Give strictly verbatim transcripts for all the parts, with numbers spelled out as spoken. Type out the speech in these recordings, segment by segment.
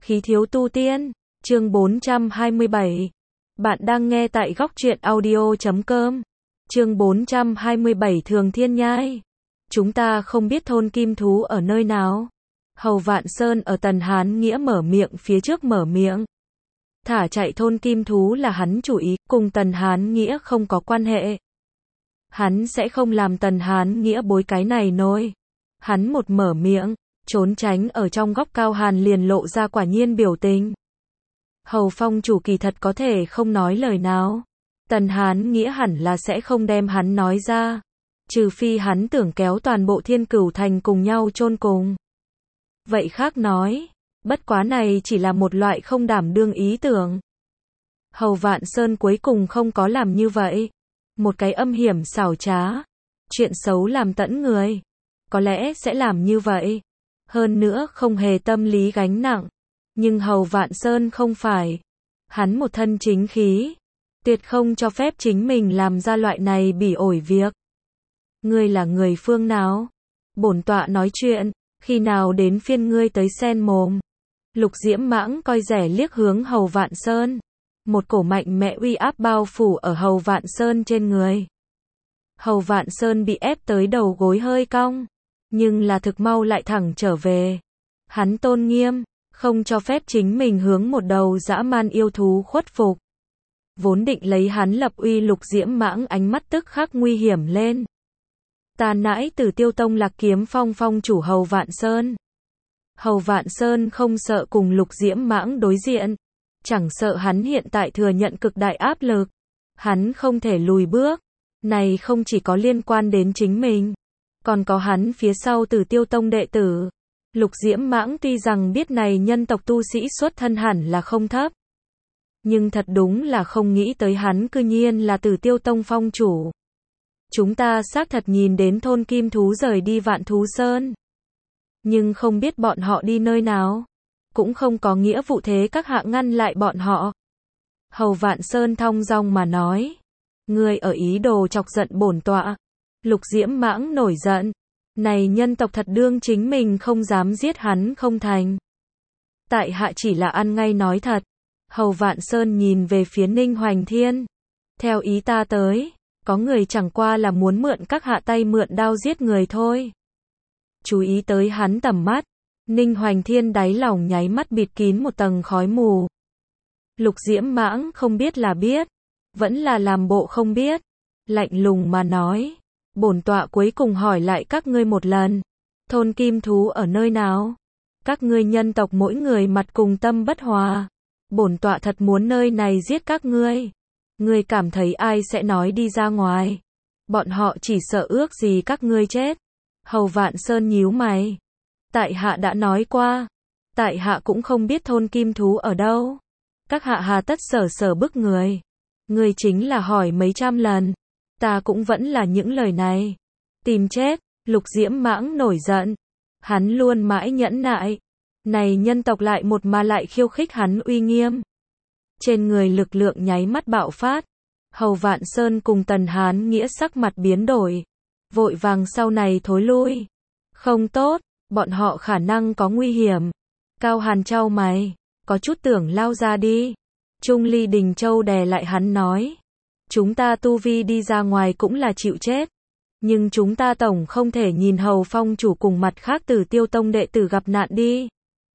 Khí thiếu tu tiên, chương bốn trăm hai mươi bảy. Bạn đang nghe tại góc truyện audio chấm com. Chương bốn trăm hai mươi bảy Thường Thiên Nhai. Chúng ta không biết thôn kim thú ở nơi nào. Hầu Vạn Sơn ở Tần Hán Nghĩa mở miệng phía trước mở miệng. Thả chạy thôn kim thú là hắn chủ ý, cùng Tần Hán Nghĩa không có quan hệ. Hắn sẽ không làm Tần Hán Nghĩa bối cái này nôi. Hắn một mở miệng, trốn tránh ở trong góc Cao Hàn liền lộ ra quả nhiên biểu tình. Hầu Phong chủ kỳ thật có thể không nói lời nào. Tần Hán Nghĩa hẳn là sẽ không đem hắn nói ra. Trừ phi hắn tưởng kéo toàn bộ Thiên Cửu Thành cùng nhau chôn cùng. Vậy khác nói, bất quá này chỉ là một loại không đảm đương ý tưởng. Hầu Vạn Sơn cuối cùng không có làm như vậy. Một cái âm hiểm xảo trá. Chuyện xấu làm tẫn người. Có lẽ sẽ làm như vậy. Hơn nữa không hề tâm lý gánh nặng. Nhưng Hầu Vạn Sơn không phải. Hắn một thân chính khí. Tuyệt không cho phép chính mình làm ra loại này bỉ ổi việc. Ngươi là người phương nào? Bổn tọa nói chuyện, khi nào đến phiên ngươi tới sen mồm? Lục Diễm Mãng coi rẻ liếc hướng Hầu Vạn Sơn. Một cổ mạnh mẽ uy áp bao phủ ở Hầu Vạn Sơn trên người. Hầu Vạn Sơn bị ép tới đầu gối hơi cong. Nhưng là thực mau lại thẳng trở về. Hắn tôn nghiêm, không cho phép chính mình hướng một đầu dã man yêu thú khuất phục. Vốn định lấy hắn lập uy Lục Diễm Mãng ánh mắt tức khắc nguy hiểm lên. Ta nãi Tử Tiêu Tông Lạc Kiếm Phong phong chủ Hầu Vạn Sơn. Hầu Vạn Sơn không sợ cùng Lục Diễm Mãng đối diện. Chẳng sợ hắn hiện tại thừa nhận cực đại áp lực. Hắn không thể lùi bước. Này không chỉ có liên quan đến chính mình. Còn có hắn phía sau Tử Tiêu Tông đệ tử. Lục Diễm Mãng tuy rằng biết này nhân tộc tu sĩ xuất thân hẳn là không thấp. Nhưng thật đúng là không nghĩ tới hắn cư nhiên là Tử Tiêu Tông phong chủ. Chúng ta xác thật nhìn đến thôn kim thú rời đi Vạn Thú Sơn. Nhưng không biết bọn họ đi nơi nào. Cũng không có nghĩa vụ thế các hạ ngăn lại bọn họ. Hầu Vạn Sơn thong dong mà nói. Ngươi ở ý đồ chọc giận bổn tọa. Lục Diễm Mãng nổi giận. Này nhân tộc thật đương chính mình không dám giết hắn không thành. Tại hạ chỉ là ăn ngay nói thật. Hầu Vạn Sơn nhìn về phía Ninh Hoành Thiên. Theo ý ta tới, có người chẳng qua là muốn mượn các hạ tay mượn đao giết người thôi. Chú ý tới hắn tầm mắt. Ninh Hoành Thiên đáy lòng nháy mắt bịt kín một tầng khói mù. Lục Diễm Mãng không biết là biết. Vẫn là làm bộ không biết. Lạnh lùng mà nói. Bổn tọa cuối cùng hỏi lại các ngươi một lần. Thôn kim thú ở nơi nào? Các ngươi nhân tộc mỗi người mặt cùng tâm bất hòa. Bổn tọa thật muốn nơi này giết các ngươi. Ngươi cảm thấy ai sẽ nói đi ra ngoài? Bọn họ chỉ sợ ước gì các ngươi chết. Hầu Vạn Sơn nhíu mày. Tại hạ đã nói qua. Tại hạ cũng không biết thôn kim thú ở đâu. Các hạ hà tất sở sở bức người. Ngươi chính là hỏi mấy trăm lần. Ta cũng vẫn là những lời này. Tìm chết. Lục Diễm Mãng nổi giận. Hắn luôn mãi nhẫn nại. Này nhân tộc lại một mà lại khiêu khích hắn uy nghiêm. Trên người lực lượng nháy mắt bạo phát. Hầu Vạn Sơn cùng Tần Hán Nghĩa sắc mặt biến đổi. Vội vàng sau này thối lui. Không tốt, bọn họ khả năng có nguy hiểm. Cao Hàn chau mày. Có chút tưởng lao ra đi. Trung Ly Đình Châu đè lại hắn nói. Chúng ta tu vi đi ra ngoài cũng là chịu chết. Nhưng chúng ta tổng không thể nhìn Hầu Phong chủ cùng mặt khác Tử Tiêu Tông đệ tử gặp nạn đi.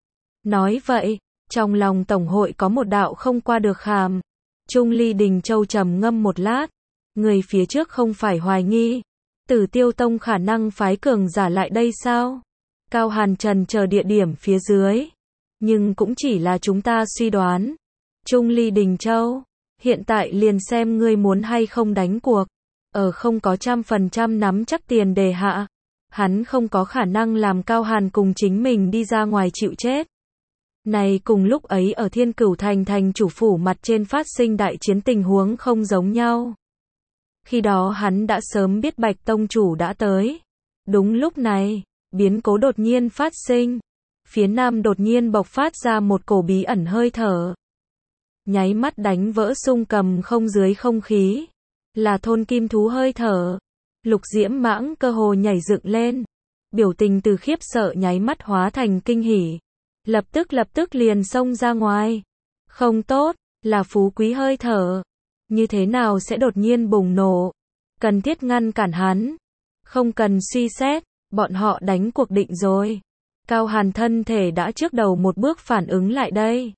Nói vậy, trong lòng Tổng hội có một đạo không qua được khảm. Trung Ly Đình Châu trầm ngâm một lát. Người phía trước không phải hoài nghi. Tử Tiêu Tông khả năng phái cường giả lại đây sao? Cao Hàn trần chờ địa điểm phía dưới. Nhưng cũng chỉ là chúng ta suy đoán. Trung Ly Đình Châu. Hiện tại liền xem ngươi muốn hay không đánh cuộc. Ở không có trăm phần trăm nắm chắc tiền đề hạ. Hắn không có khả năng làm Cao Hàn cùng chính mình đi ra ngoài chịu chết. Này cùng lúc ấy ở Thiên Cửu Thành thành chủ phủ mặt trên phát sinh đại chiến tình huống không giống nhau. Khi đó hắn đã sớm biết Bạch Tông chủ đã tới. Đúng lúc này, biến cố đột nhiên phát sinh. Phía nam đột nhiên bộc phát ra một cổ bí ẩn hơi thở. Nháy mắt đánh vỡ xung cầm không dưới không khí. Là thôn kim thú hơi thở. Lục Diễm Mãng cơ hồ nhảy dựng lên. Biểu tình từ khiếp sợ nháy mắt hóa thành kinh hỉ. Lập tức lập tức liền xông ra ngoài. Không tốt, là Phú Quý hơi thở. Như thế nào sẽ đột nhiên bùng nổ? Cần thiết ngăn cản hắn. Không cần suy xét, bọn họ đánh cuộc định rồi. Cao Hàn thân thể đã trước đầu một bước phản ứng lại đây.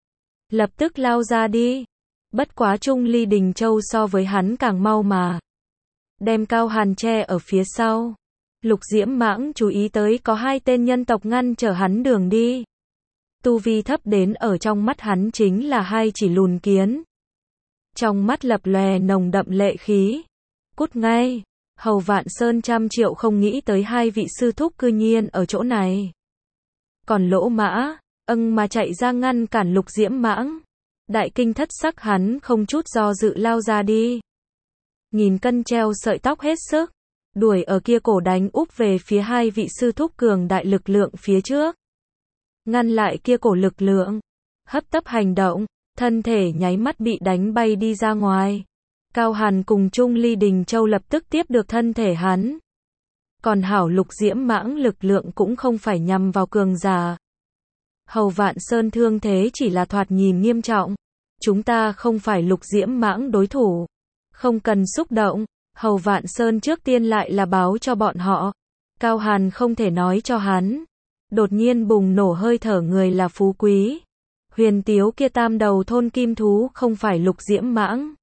Lập tức lao ra đi. Bất quá Trung Ly Đình Châu so với hắn càng mau mà. Đem Cao Hàn che ở phía sau. Lục Diễm Mãng chú ý tới có hai tên nhân tộc ngăn trở hắn đường đi. Tu vi thấp đến ở trong mắt hắn chính là hai chỉ lùn kiến. Trong mắt lập lòe nồng đậm lệ khí. Cút ngay. Hầu Vạn Sơn trăm triệu không nghĩ tới hai vị sư thúc cư nhiên ở chỗ này. Còn Lỗ Mã, âng mà chạy ra ngăn cản Lục Diễm Mãng. Đại kinh thất sắc hắn không chút do dự lao ra đi. Nghìn cân treo sợi tóc hết sức. Đuổi ở kia cổ đánh úp về phía hai vị sư thúc cường đại lực lượng phía trước. Ngăn lại kia cổ lực lượng. Hấp tấp hành động. Thân thể nháy mắt bị đánh bay đi ra ngoài. Cao Hàn cùng Trung Ly Đình Châu lập tức tiếp được thân thể hắn. Còn hảo Lục Diễm Mãng lực lượng cũng không phải nhằm vào cường giả. Hầu Vạn Sơn thương thế chỉ là thoạt nhìn nghiêm trọng. Chúng ta không phải Lục Diễm Mãng đối thủ. Không cần xúc động. Hầu Vạn Sơn trước tiên lại là báo cho bọn họ. Cao Hàn không thể nói cho hắn. Đột nhiên bùng nổ hơi thở người là Phú Quý. Huyền Tiếu kia tam đầu thôn kim thú không phải Lục Diễm Mãng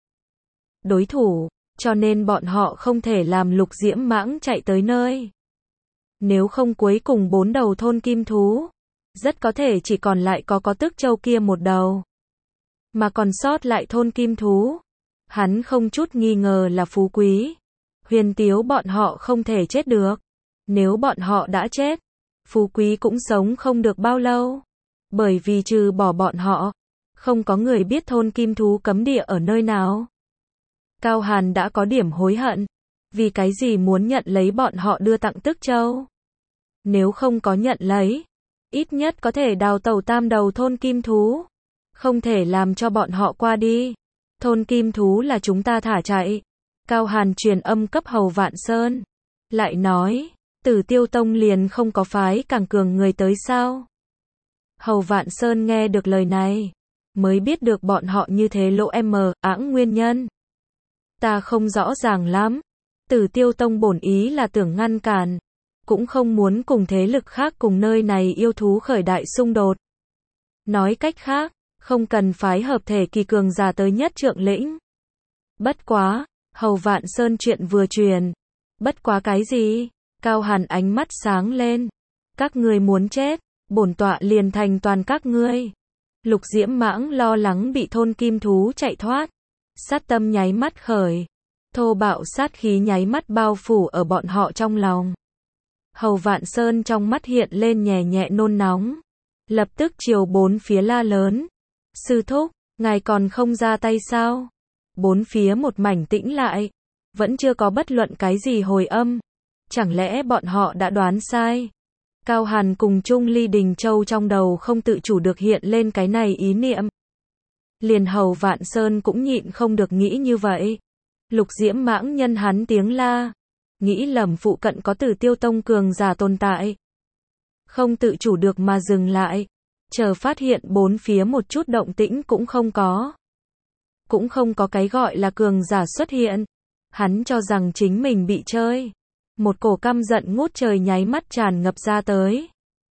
đối thủ, cho nên bọn họ không thể làm Lục Diễm Mãng chạy tới nơi. Nếu không cuối cùng bốn đầu thôn kim thú, rất có thể chỉ còn lại có có Tức Châu kia một đầu. Mà còn sót lại thôn kim thú, hắn không chút nghi ngờ là Phú Quý. Huyền Tiếu bọn họ không thể chết được. Nếu bọn họ đã chết, Phú Quý cũng sống không được bao lâu. Bởi vì trừ bỏ bọn họ, không có người biết thôn kim thú cấm địa ở nơi nào. Cao Hàn đã có điểm hối hận. Vì cái gì muốn nhận lấy bọn họ đưa tặng Tức Châu? Nếu không có nhận lấy, ít nhất có thể đào tẩu tam đầu thôn kim thú. Không thể làm cho bọn họ qua đi. Thôn kim thú là chúng ta thả chạy. Cao Hàn truyền âm cấp Hầu Vạn Sơn. Lại nói, Tử Tiêu Tông liền không có phái càng cường người tới sao? Hầu Vạn Sơn nghe được lời này, mới biết được bọn họ như thế lỗ em mờ, ãng nguyên nhân. Ta không rõ ràng lắm. Tử Tiêu Tông bổn ý là tưởng ngăn cản, cũng không muốn cùng thế lực khác cùng nơi này yêu thú khởi đại xung đột. Nói cách khác, không cần phái hợp thể kỳ cường giả tới nhất trượng lĩnh. Bất quá, Hầu Vạn Sơn chuyện vừa truyền. Bất quá cái gì? Cao Hàn ánh mắt sáng lên. Các ngươi muốn chết, bổn tọa liền thành toàn các ngươi. Lục Diễm Mãng lo lắng bị thôn kim thú chạy thoát. Sát tâm nháy mắt khởi. Thô bạo sát khí nháy mắt bao phủ ở bọn họ trong lòng. Hầu Vạn Sơn trong mắt hiện lên nhẹ nhẹ nôn nóng. Lập tức chiều bốn phía la lớn. Sư thúc, ngài còn không ra tay sao? Bốn phía một mảnh tĩnh lại. Vẫn chưa có bất luận cái gì hồi âm. Chẳng lẽ bọn họ đã đoán sai? Cao Hàn cùng Trung Ly Đình Châu trong đầu không tự chủ được hiện lên cái này ý niệm. Liền Hầu Vạn Sơn cũng nhịn không được nghĩ như vậy. Lục Diễm Mãng nhân hắn tiếng la. Nghĩ lầm phụ cận có Tử Tiêu Tông cường giả tồn tại. Không tự chủ được mà dừng lại. Chờ phát hiện bốn phía một chút động tĩnh cũng không có. Cũng không có cái gọi là cường giả xuất hiện. Hắn cho rằng chính mình bị chơi. Một cổ căm giận ngút trời nháy mắt tràn ngập ra tới.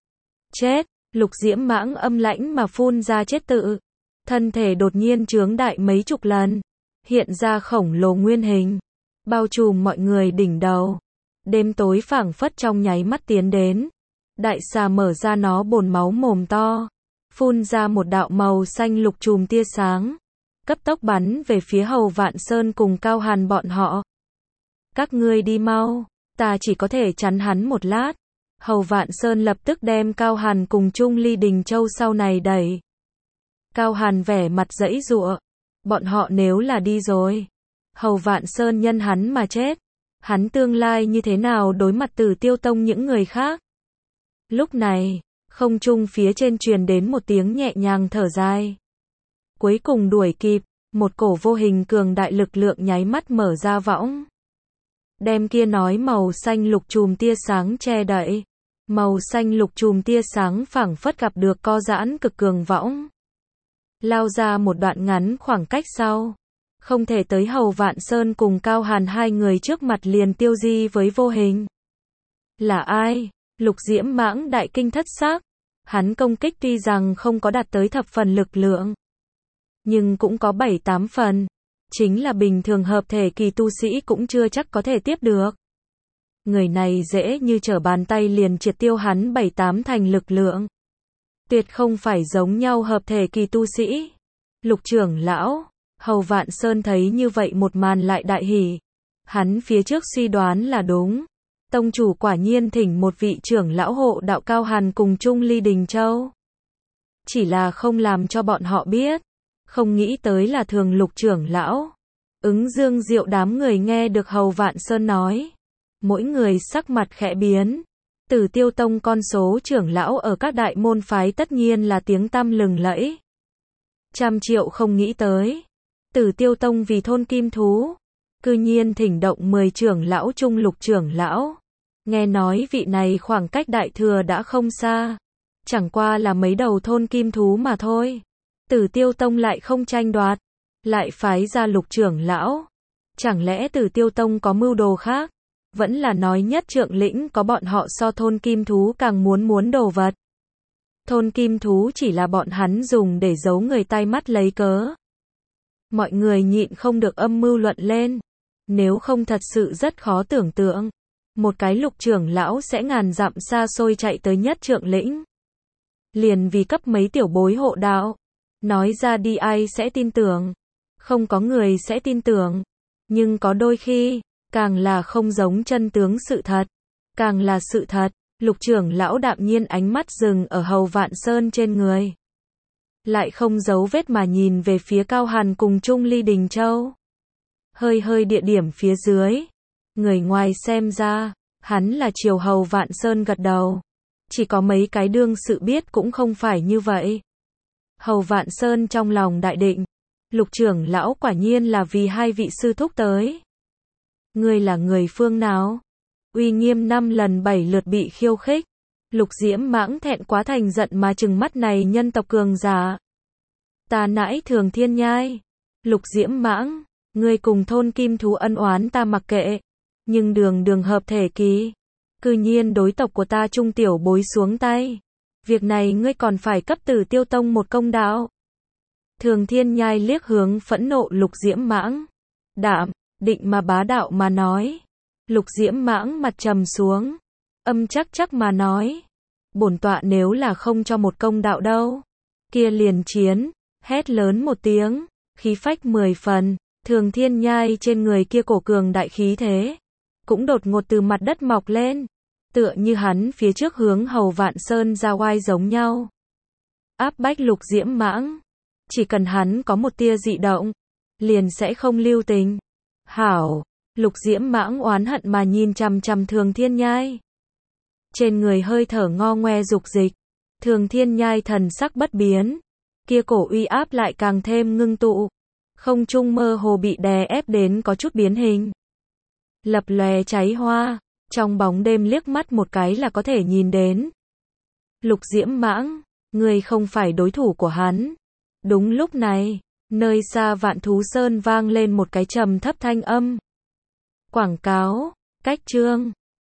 Chết, Lục Diễm Mãng âm lãnh mà phun ra chết tự. Thân thể đột nhiên trướng đại mấy chục lần. Hiện ra khổng lồ nguyên hình. Bao trùm mọi người đỉnh đầu. Đêm tối phảng phất trong nháy mắt tiến đến. Đại xà mở ra nó bồn máu mồm to. Phun ra một đạo màu xanh lục chùm tia sáng. Cấp tốc bắn về phía Hầu Vạn Sơn cùng Cao Hàn bọn họ. Các ngươi đi mau. Ta chỉ có thể chắn hắn một lát. Hầu Vạn Sơn lập tức đem Cao Hàn cùng Trung Ly Đình Châu sau này đẩy. Cao Hàn vẻ mặt giãy giụa. Bọn họ nếu là đi rồi. Hầu Vạn Sơn nhân hắn mà chết. Hắn tương lai như thế nào đối mặt Tử Tiêu Tông những người khác. Lúc này, không trung phía trên truyền đến một tiếng nhẹ nhàng thở dài. Cuối cùng đuổi kịp, một cổ vô hình cường đại lực lượng nháy mắt mở ra võng. Đem kia nói màu xanh lục chùm tia sáng che đậy. Màu xanh lục chùm tia sáng phảng phất gặp được co giãn cực cường võng. Lao ra một đoạn ngắn khoảng cách sau. Không thể tới Hầu Vạn Sơn cùng Cao Hàn hai người trước mặt liền tiêu di với vô hình. Là ai? Lục Diễm Mãng đại kinh thất xác. Hắn công kích tuy rằng không có đạt tới thập phần lực lượng, nhưng cũng có bảy tám phần. Chính là bình thường hợp thể kỳ tu sĩ cũng chưa chắc có thể tiếp được. Người này dễ như trở bàn tay liền triệt tiêu hắn bảy tám thành lực lượng. Tuyệt không phải giống nhau hợp thể kỳ tu sĩ. Lục trưởng lão, Hầu Vạn Sơn thấy như vậy một màn lại đại hỉ. Hắn phía trước suy đoán là đúng. Tông chủ quả nhiên thỉnh một vị trưởng lão hộ đạo Cao Hàn cùng chung ly Đình Châu. Chỉ là không làm cho bọn họ biết. Không nghĩ tới là Thường Lục trưởng lão. Ứng Dương Diệu đám người nghe được Hầu Vạn Sơn nói. Mỗi người sắc mặt khẽ biến. Tử Tiêu Tông con số trưởng lão ở các đại môn phái tất nhiên là tiếng tăm lừng lẫy. Trăm triệu không nghĩ tới. Tử Tiêu Tông vì thôn kim thú. Cư nhiên thỉnh động mười trưởng lão chung Lục trưởng lão. Nghe nói vị này khoảng cách đại thừa đã không xa. Chẳng qua là mấy đầu thôn kim thú mà thôi. Tử Tiêu Tông lại không tranh đoạt. Lại phái ra Lục trưởng lão. Chẳng lẽ Tử Tiêu Tông có mưu đồ khác? Vẫn là nói nhất trượng lĩnh có bọn họ so thôn kim thú càng muốn muốn đồ vật. Thôn kim thú chỉ là bọn hắn dùng để giấu người tai mắt lấy cớ. Mọi người nhịn không được âm mưu luận lên. Nếu không thật sự rất khó tưởng tượng. Một cái Lục trưởng lão sẽ ngàn dặm xa xôi chạy tới nhất trượng lĩnh. Liền vì cấp mấy tiểu bối hộ đạo. Nói ra đi ai sẽ tin tưởng. Không có người sẽ tin tưởng. Nhưng có đôi khi, càng là không giống chân tướng sự thật. Càng là sự thật. Lục trưởng lão đạm nhiên ánh mắt dừng ở Hầu Vạn Sơn trên người. Lại không giấu vết mà nhìn về phía Cao Hàn cùng chung ly Đình Châu. Hơi hơi địa điểm phía dưới. Người ngoài xem ra, hắn là chiều Hầu Vạn Sơn gật đầu. Chỉ có mấy cái đương sự biết cũng không phải như vậy. Hầu Vạn Sơn trong lòng đại định. Lục trưởng lão quả nhiên là vì hai vị sư thúc tới. Ngươi là người phương nào? Uy nghiêm năm lần bảy lượt bị khiêu khích. Lục Diễm Mãng thẹn quá thành giận mà trừng mắt này nhân tộc cường giả. Ta nãi Thường Thiên Nhai. Lục Diễm Mãng, ngươi cùng thôn kim thú ân oán ta mặc kệ. Nhưng đường đường hợp thể kỳ. Cư nhiên đối tộc của ta trung tiểu bối xuống tay. Việc này ngươi còn phải cấp Tử Tiêu Tông một công đạo. Thường Thiên Nhai liếc hướng phẫn nộ Lục Diễm Mãng. Đạm, định mà bá đạo mà nói. Lục Diễm Mãng mặt trầm xuống. Âm chắc chắc mà nói. Bổn tọa nếu là không cho một công đạo đâu. Kia liền chiến. Hét lớn một tiếng. Khí phách mười phần. Thường Thiên Nhai trên người kia cổ cường đại khí thế. Cũng đột ngột từ mặt đất mọc lên. Tựa như hắn phía trước hướng Hầu Vạn Sơn ra oai giống nhau. Áp bách Lục Diễm Mãng. Chỉ cần hắn có một tia dị động. Liền sẽ không lưu tình. Hảo. Lục Diễm Mãng oán hận mà nhìn chằm chằm Thường Thiên Nhai. Trên người hơi thở ngo ngoe dục dịch. Thường Thiên Nhai thần sắc bất biến. Kia cổ uy áp lại càng thêm ngưng tụ. Không trung mơ hồ bị đè ép đến có chút biến hình. Lập lòe cháy hoa. Trong bóng đêm liếc mắt một cái là có thể nhìn đến. Lục Diễm Mãng, ngươi không phải đối thủ của hắn. Đúng lúc này, nơi xa Vạn Thú Sơn vang lên một cái trầm thấp thanh âm. Quảng cáo, cách chương.